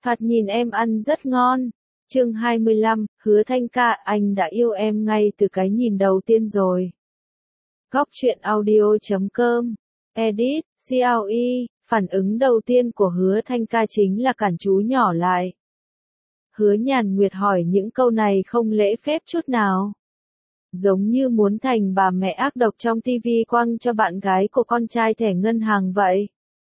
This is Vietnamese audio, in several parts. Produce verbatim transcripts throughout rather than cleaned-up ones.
Thoạt nhìn em ăn rất ngon. Chương hai mươi lăm, Hứa Thanh ca, anh đã yêu em ngay từ cái nhìn đầu tiên rồi. Góc truyện audio chấm com. Edit, xê lờ e, phản ứng đầu tiên của Hứa Thanh ca chính là cản chú nhỏ lại. Hứa Nhàn Nguyệt hỏi những câu này không lễ phép chút nào. Giống như muốn thành bà mẹ ác độc trong tivi quăng cho bạn gái của con trai thẻ ngân hàng vậy.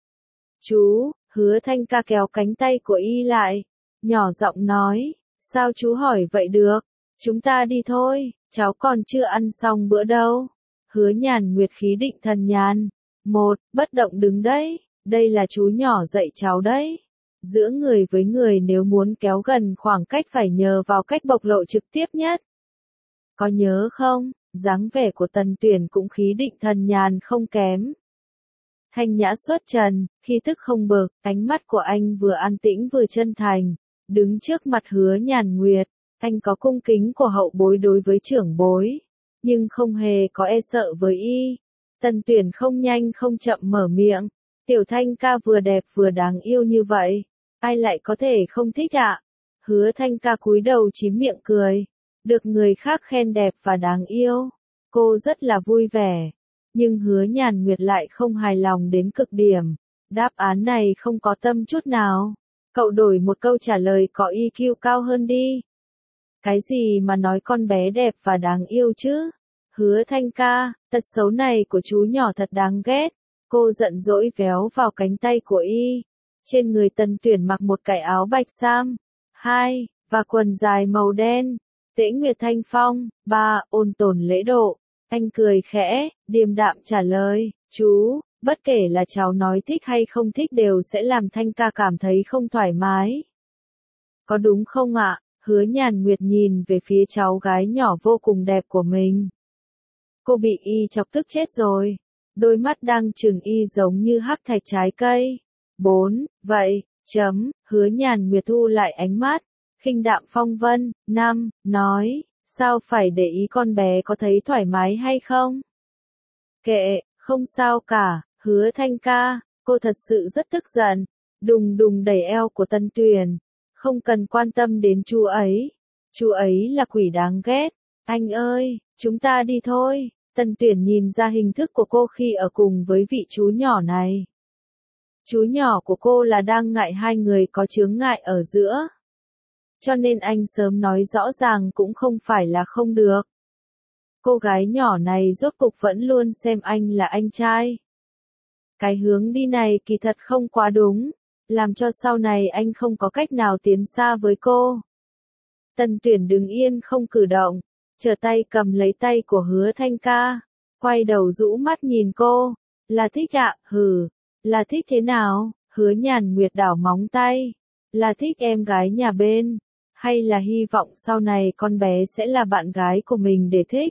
Chú, Hứa Thanh ca kéo cánh tay của y lại, nhỏ giọng nói, sao chú hỏi vậy được, chúng ta đi thôi, cháu còn chưa ăn xong bữa đâu. Hứa Nhàn Nguyệt khí định thần nhàn, một, bất động đứng đấy, đây là chú nhỏ dạy cháu đấy. Giữa người với người nếu muốn kéo gần khoảng cách phải nhờ vào cách bộc lộ trực tiếp nhất. Có nhớ không, dáng vẻ của Tần Tuyển cũng khí định thần nhàn không kém. Thanh nhã xuất trần, khí tức không bực, ánh mắt của anh vừa an tĩnh vừa chân thành. Đứng trước mặt Hứa Nhàn Nguyệt, anh có cung kính của hậu bối đối với trưởng bối, nhưng không hề có e sợ với y. Tần Tuyển không nhanh không chậm mở miệng, Tiểu Thanh ca vừa đẹp vừa đáng yêu như vậy, ai lại có thể không thích ạ? Hứa Thanh ca cúi đầu chín miệng cười, được người khác khen đẹp và đáng yêu, cô rất là vui vẻ. Nhưng Hứa Nhàn Nguyệt lại không hài lòng đến cực điểm. Đáp án này không có tâm chút nào. Cậu đổi một câu trả lời có i kiu cao hơn đi. Cái gì mà nói con bé đẹp và đáng yêu chứ? Hứa Thanh ca, tật xấu này của chú nhỏ thật đáng ghét. Cô giận dỗi véo vào cánh tay của y. Trên người Tần Tuyển mặc một cái áo bạch sam. Hai, và quần dài màu đen. Tễ Nguyệt Thanh Phong. Ba, ôn tồn lễ độ. Anh cười khẽ, điềm đạm trả lời, chú, bất kể là cháu nói thích hay không thích đều sẽ làm Thanh ca cảm thấy không thoải mái. Có đúng không ạ? Hứa Nhàn Nguyệt nhìn về phía cháu gái nhỏ vô cùng đẹp của mình. Cô bị y chọc tức chết rồi. Đôi mắt đang trừng y giống như hắc thạch trái cây. Bốn, vậy, chấm, Hứa Nhàn Nguyệt thu lại ánh mắt, khinh đạm phong vân. Năm, nói. Sao phải để ý con bé có thấy thoải mái hay không? Kệ, không sao cả, Hứa Thanh ca, cô thật sự rất tức giận. Đùng đùng đẩy eo của Tần Tuyển. Không cần quan tâm đến chú ấy. Chú ấy là quỷ đáng ghét. Anh ơi, chúng ta đi thôi. Tần Tuyển nhìn ra hình thức của cô khi ở cùng với vị chú nhỏ này. Chú nhỏ của cô là đang ngại hai người có chướng ngại ở giữa. Cho nên anh sớm nói rõ ràng cũng không phải là không được. Cô gái nhỏ này rốt cục vẫn luôn xem anh là anh trai. Cái hướng đi này kỳ thật không quá đúng, làm cho sau này anh không có cách nào tiến xa với cô. Tần Tuyển đứng yên không cử động, trở tay cầm lấy tay của Hứa Thanh ca, quay đầu rũ mắt nhìn cô, là thích ạ, hừ, là thích thế nào? Hứa Nhàn Nguyệt đảo móng tay, là thích em gái nhà bên. Hay là hy vọng sau này con bé sẽ là bạn gái của mình để thích.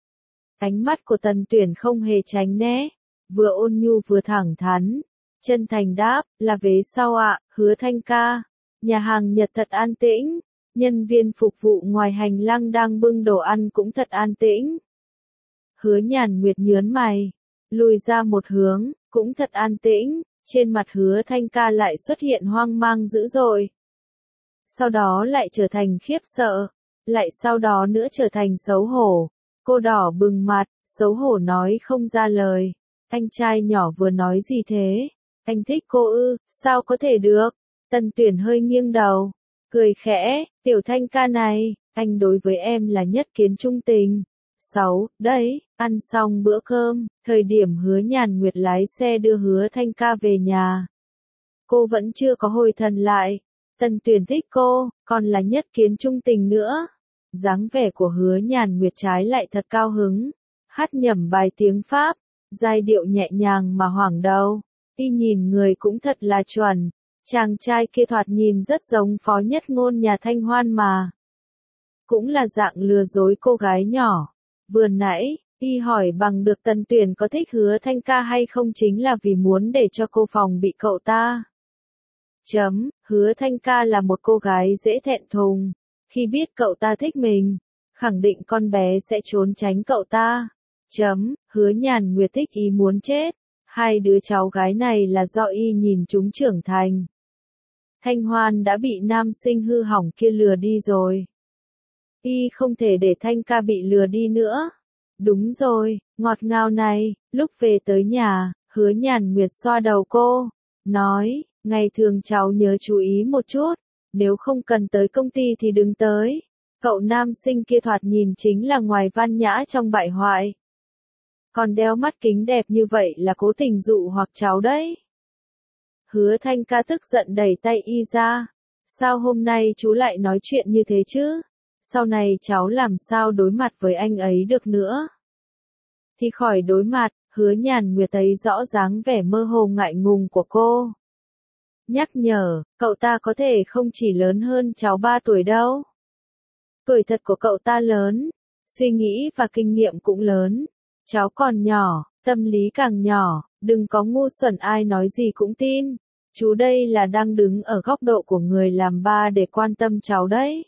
Ánh mắt của Tần Tuyển không hề tránh né, vừa ôn nhu vừa thẳng thắn, chân thành đáp, là vế sau ạ, Hứa Thanh ca. Nhà hàng Nhật thật an tĩnh, nhân viên phục vụ ngoài hành lang đang bưng đồ ăn cũng thật an tĩnh. Hứa Nhàn Nguyệt nhớn mày, lùi ra một hướng, cũng thật an tĩnh, trên mặt Hứa Thanh ca lại xuất hiện hoang mang dữ dội. Sau đó lại trở thành khiếp sợ, lại sau đó nữa trở thành xấu hổ. Cô đỏ bừng mặt, xấu hổ nói không ra lời. Anh trai nhỏ vừa nói gì thế? Anh thích cô ư, sao có thể được? Tần Tuyển hơi nghiêng đầu, cười khẽ, Tiểu Thanh ca này, anh đối với em là nhất kiến trung tình. Sáu, đấy, ăn xong bữa cơm, thời điểm Hứa Nhàn Nguyệt lái xe đưa Hứa Thanh ca về nhà. Cô vẫn chưa có hồi thần lại. Tần Tuyển thích cô, còn là nhất kiến trung tình nữa. Dáng vẻ của Hứa Nhàn Nguyệt trái lại thật cao hứng. Hát nhẩm bài tiếng Pháp, giai điệu nhẹ nhàng mà hoảng đầu. Y nhìn người cũng thật là chuẩn. Chàng trai kia thoạt nhìn rất giống phó nhất ngôn nhà Thanh Hoan mà. Cũng là dạng lừa dối cô gái nhỏ. Vừa nãy, Y hỏi bằng được Tần Tuyển có thích Hứa Thanh ca hay không chính là vì muốn để cho cô phòng bị cậu ta. Chấm, Hứa Thanh ca là một cô gái dễ thẹn thùng. Khi biết cậu ta thích mình, khẳng định con bé sẽ trốn tránh cậu ta. Chấm, Hứa Nhàn Nguyệt thích Y muốn chết. Hai đứa cháu gái này là do Y nhìn chúng trưởng thành. Thanh Hoan đã bị nam sinh hư hỏng kia lừa đi rồi. Y không thể để Thanh ca bị lừa đi nữa. Đúng rồi, ngọt ngào này, lúc về tới nhà, Hứa Nhàn Nguyệt xoa đầu cô, nói, ngày thường cháu nhớ chú ý một chút, nếu không cần tới công ty thì đừng tới. Cậu nam sinh kia thoạt nhìn chính là ngoài văn nhã trong bại hoại. Còn đeo mắt kính đẹp như vậy là cố tình dụ hoặc cháu đấy. Hứa Thanh ca tức giận đẩy tay y ra. Sao hôm nay chú lại nói chuyện như thế chứ? Sau này cháu làm sao đối mặt với anh ấy được nữa? Thì khỏi đối mặt, Hứa Nhàn Nguyệt thấy rõ dáng vẻ mơ hồ ngại ngùng của cô. Nhắc nhở, cậu ta có thể không chỉ lớn hơn cháu ba tuổi đâu. Tuổi thật của cậu ta lớn, suy nghĩ và kinh nghiệm cũng lớn. Cháu còn nhỏ, tâm lý càng nhỏ, đừng có ngu xuẩn ai nói gì cũng tin. Chú đây là đang đứng ở góc độ của người làm ba để quan tâm cháu đấy.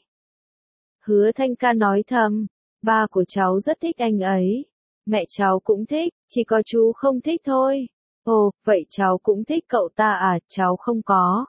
Hứa Thanh ca nói thầm, ba của cháu rất thích anh ấy. Mẹ cháu cũng thích, chỉ có chú không thích thôi. Ồ, vậy cháu cũng thích cậu ta à, cháu không có.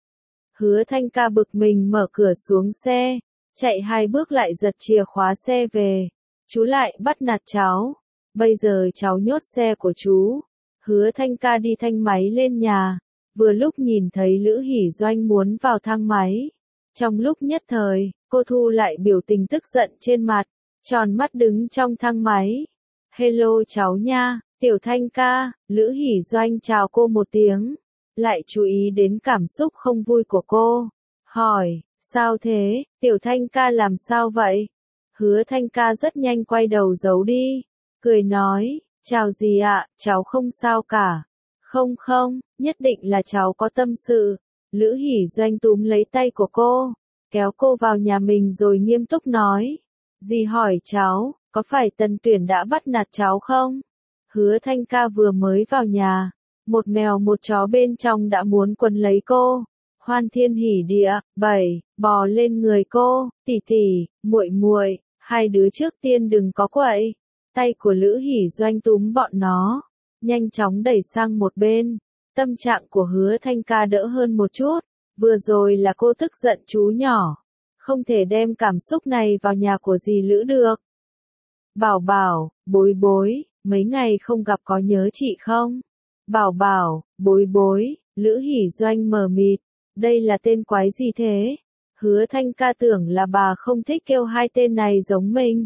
Hứa Thanh ca bực mình mở cửa xuống xe, chạy hai bước lại giật chìa khóa xe về. Chú lại bắt nạt cháu. Bây giờ cháu nhốt xe của chú. Hứa Thanh ca đi thanh máy lên nhà. Vừa lúc nhìn thấy Lữ Hỷ Doanh muốn vào thang máy. Trong lúc nhất thời, cô thu lại biểu tình tức giận trên mặt, tròn mắt đứng trong thang máy. Hello cháu nha, Tiểu Thanh ca. Lữ Hỷ Doanh chào cô một tiếng, lại chú ý đến cảm xúc không vui của cô. Hỏi, sao thế, Tiểu Thanh ca làm sao vậy? Hứa Thanh ca rất nhanh quay đầu giấu đi, cười nói, chào gì ạ, cháu không sao cả. Không không, nhất định là cháu có tâm sự. Lữ Hỷ Doanh túm lấy tay của cô, kéo cô vào nhà mình rồi nghiêm túc nói. Dì hỏi cháu, có phải Tần Tuyển đã bắt nạt cháu không? Hứa Thanh ca vừa mới vào nhà, một mèo một chó bên trong đã muốn quấn lấy cô. Hoan thiên hỉ địa, bảy, bò lên người cô, tỷ tỷ, muội muội, hai đứa trước tiên đừng có quậy. Tay của Lữ Hỷ Doanh túm bọn nó, nhanh chóng đẩy sang một bên. Tâm trạng của Hứa Thanh ca đỡ hơn một chút, vừa rồi là cô tức giận chú nhỏ. Không thể đem cảm xúc này vào nhà của dì Lữ được. Bảo bảo, bối bối, mấy ngày không gặp có nhớ chị không? Bảo bảo, bối bối, Lữ Hỷ Doanh mờ mịt, đây là tên quái gì thế? Hứa Thanh ca tưởng là bà không thích kêu hai tên này giống mình.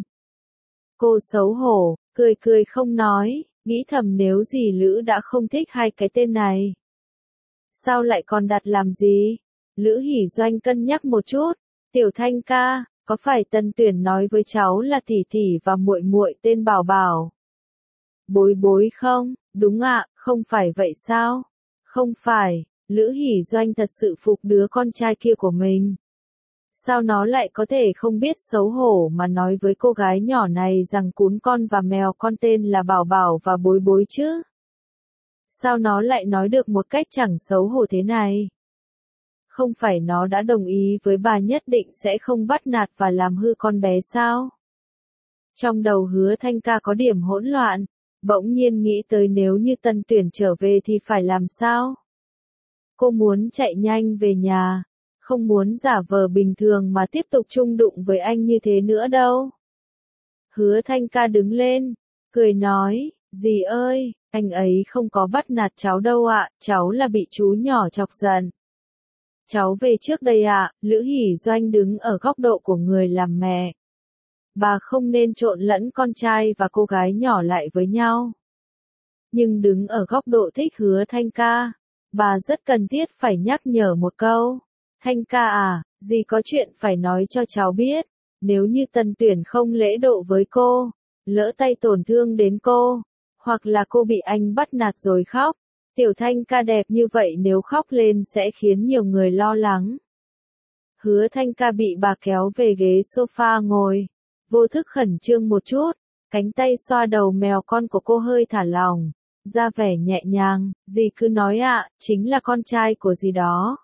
Cô xấu hổ, cười cười không nói, nghĩ thầm nếu dì Lữ đã không thích hai cái tên này. Sao lại còn đặt làm gì? Lữ Hỷ Doanh cân nhắc một chút, Tiểu Thanh ca, có phải Tần Tuyển nói với cháu là tỷ tỷ và muội muội tên Bảo Bảo? Bối bối không? Đúng ạ, không phải vậy sao? Không phải, Lữ Hỷ Doanh thật sự phục đứa con trai kia của mình. Sao nó lại có thể không biết xấu hổ mà nói với cô gái nhỏ này rằng cún con và mèo con tên là Bảo Bảo và bối bối chứ? Sao nó lại nói được một cách chẳng xấu hổ thế này? Không phải nó đã đồng ý với bà nhất định sẽ không bắt nạt và làm hư con bé sao? Trong đầu Hứa Thanh ca có điểm hỗn loạn, bỗng nhiên nghĩ tới nếu như Tần Tuyển trở về thì phải làm sao? Cô muốn chạy nhanh về nhà, không muốn giả vờ bình thường mà tiếp tục chung đụng với anh như thế nữa đâu. Hứa Thanh ca đứng lên, cười nói, dì ơi, anh ấy không có bắt nạt cháu đâu ạ, cháu là bị chú nhỏ chọc giận. Cháu về trước đây ạ, Lữ Hỷ Doanh đứng ở góc độ của người làm mẹ. Bà không nên trộn lẫn con trai và cô gái nhỏ lại với nhau. Nhưng đứng ở góc độ thích Hứa Thanh ca, bà rất cần thiết phải nhắc nhở một câu. Thanh ca à, dì có chuyện phải nói cho cháu biết. Nếu như Tần Tuyển không lễ độ với cô, lỡ tay tổn thương đến cô, hoặc là cô bị anh bắt nạt rồi khóc, Tiểu Thanh ca đẹp như vậy nếu khóc lên sẽ khiến nhiều người lo lắng. Hứa Thanh ca bị bà kéo về ghế sofa ngồi, vô thức khẩn trương một chút, cánh tay xoa đầu mèo con của cô hơi thả lỏng, ra vẻ nhẹ nhàng, dì cứ nói ạ, chính là con trai của dì đó.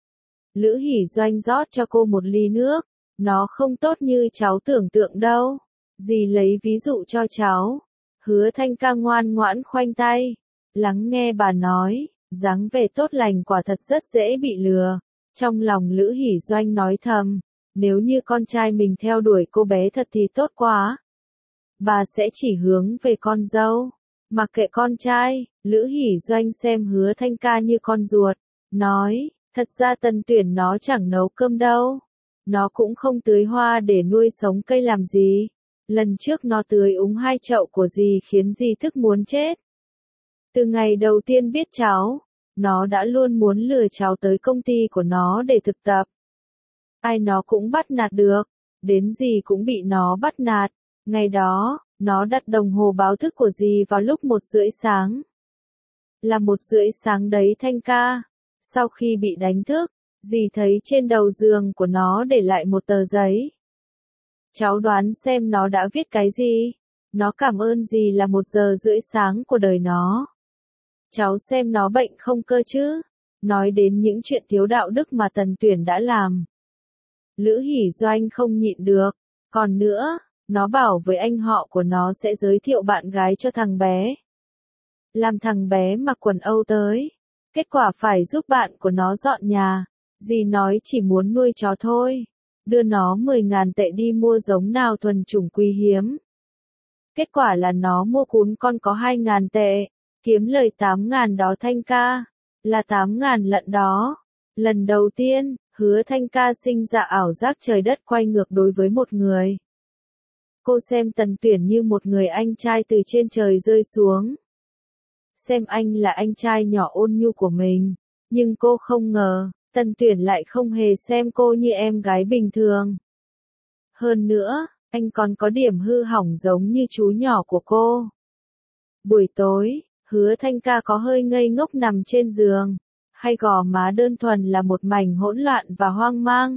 Lữ Hỷ Doanh rót cho cô một ly nước, nó không tốt như cháu tưởng tượng đâu, dì lấy ví dụ cho cháu. Hứa Thanh ca ngoan ngoãn khoanh tay, lắng nghe bà nói, dáng vẻ tốt lành quả thật rất dễ bị lừa. Trong lòng Lữ Hỷ Doanh nói thầm, nếu như con trai mình theo đuổi cô bé thật thì tốt quá. Bà sẽ chỉ hướng về con dâu, mặc kệ con trai. Lữ Hỷ Doanh xem Hứa Thanh Ca như con ruột, nói, thật ra Tần Tuyển nó chẳng nấu cơm đâu. Nó cũng không tưới hoa để nuôi sống cây làm gì. Lần trước nó tưới úng hai chậu của dì khiến dì thức muốn chết. Từ ngày đầu tiên biết cháu, nó đã luôn muốn lừa cháu tới công ty của nó để thực tập. Ai nó cũng bắt nạt được, đến dì cũng bị nó bắt nạt. Ngày đó, nó đặt đồng hồ báo thức của dì vào lúc một rưỡi sáng. Là một rưỡi sáng đấy Thanh Ca. Sau khi bị đánh thức, dì thấy trên đầu giường của nó để lại một tờ giấy. Cháu đoán xem nó đã viết cái gì? Nó cảm ơn dì là một giờ rưỡi sáng của đời nó. Cháu xem nó bệnh không cơ chứ? Nói đến những chuyện thiếu đạo đức mà Tần Tuyển đã làm. Lữ Hỷ Doanh không nhịn được. Còn nữa, nó bảo với anh họ của nó sẽ giới thiệu bạn gái cho thằng bé. Làm thằng bé mặc quần Âu tới. Kết quả phải giúp bạn của nó dọn nhà. Dì nói chỉ muốn nuôi chó thôi. Đưa nó mười ngàn tệ đi mua giống nào thuần chủng quý hiếm. Kết quả là nó mua cún con có hai ngàn tệ. Kiếm lời tám ngàn đó Thanh Ca. Là tám ngàn lận đó. Lần đầu tiên, Hứa Thanh Ca sinh ra ảo giác trời đất quay ngược đối với một người. Cô xem Tần Tuyển như một người anh trai từ trên trời rơi xuống. Xem anh là anh trai nhỏ ôn nhu của mình. Nhưng cô không ngờ, Tần Tuyển lại không hề xem cô như em gái bình thường. Hơn nữa, anh còn có điểm hư hỏng giống như chú nhỏ của cô. Buổi tối, Hứa Thanh Ca có hơi ngây ngốc nằm trên giường. Hai gò má đơn thuần là một mảnh hỗn loạn và hoang mang.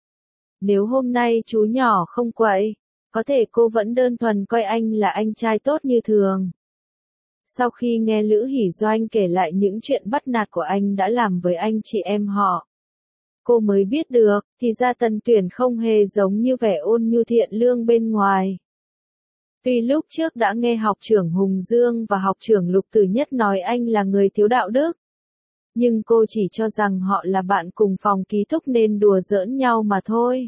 Nếu hôm nay chú nhỏ không quậy, có thể cô vẫn đơn thuần coi anh là anh trai tốt như thường. Sau khi nghe Lữ Hỷ Doanh kể lại những chuyện bắt nạt của anh đã làm với anh chị em họ, cô mới biết được, thì ra Tần Tuyển không hề giống như vẻ ôn nhu thiện lương bên ngoài. Tuy lúc trước đã nghe học trưởng Hùng Dương và học trưởng Lục Tử Nhất nói anh là người thiếu đạo đức, nhưng cô chỉ cho rằng họ là bạn cùng phòng ký túc nên đùa giỡn nhau mà thôi.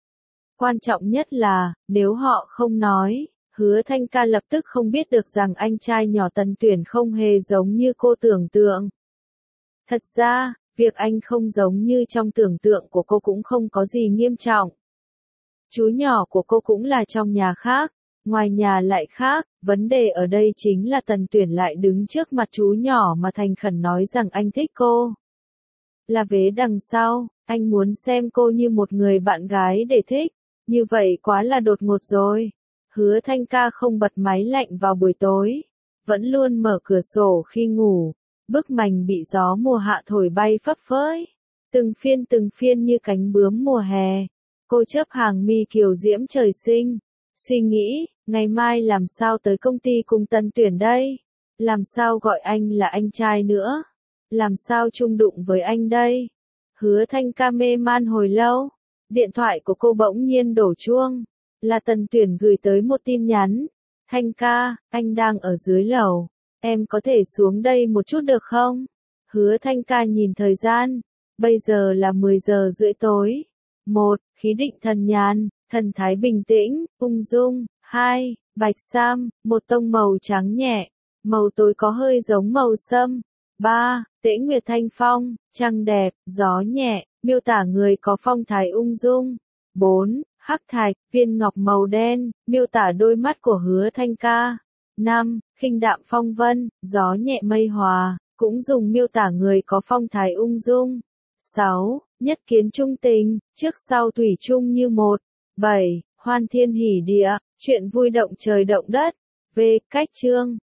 Quan trọng nhất là, nếu họ không nói, Hứa Thanh Ca lập tức không biết được rằng anh trai nhỏ Tần Tuyển không hề giống như cô tưởng tượng. Thật ra, việc anh không giống như trong tưởng tượng của cô cũng không có gì nghiêm trọng. Chú nhỏ của cô cũng là trong nhà khác, ngoài nhà lại khác, vấn đề ở đây chính là Tần Tuyển lại đứng trước mặt chú nhỏ mà thành khẩn nói rằng anh thích cô. Là vế đằng sau, anh muốn xem cô như một người bạn gái để thích, như vậy quá là đột ngột rồi. Hứa Thanh Ca không bật máy lạnh vào buổi tối, vẫn luôn mở cửa sổ khi ngủ, bức mành bị gió mùa hạ thổi bay phấp phới, từng phiên từng phiên như cánh bướm mùa hè. Cô chớp hàng mi kiều diễm trời sinh, suy nghĩ, ngày mai làm sao tới công ty cùng Tần Tuyển đây? Làm sao gọi anh là anh trai nữa? Làm sao chung đụng với anh đây? Hứa Thanh Ca mê man hồi lâu, điện thoại của cô bỗng nhiên đổ chuông. Là Tần Tuyển gửi tới một tin nhắn. Thanh Ca, anh đang ở dưới lầu. Em có thể xuống đây một chút được không? Hứa Thanh Ca nhìn thời gian. Bây giờ là mười giờ rưỡi tối. Một, khí định thần nhàn, thần thái bình tĩnh, ung dung. Hai, bạch sam, một tông màu trắng nhẹ. Màu tối có hơi giống màu sâm. Ba, tễ nguyệt thanh phong, trăng đẹp, gió nhẹ, miêu tả người có phong thái ung dung. Bốn, hắc thạch, viên ngọc màu đen, miêu tả đôi mắt của Hứa Thanh Ca. Năm, khinh đạm phong vân, gió nhẹ mây hòa, cũng dùng miêu tả người có phong thái ung dung. Sáu, nhất kiến trung tình, trước sau thủy chung như một. Bảy, hoan thiên hỉ địa, chuyện vui động trời động đất. V. Cách chương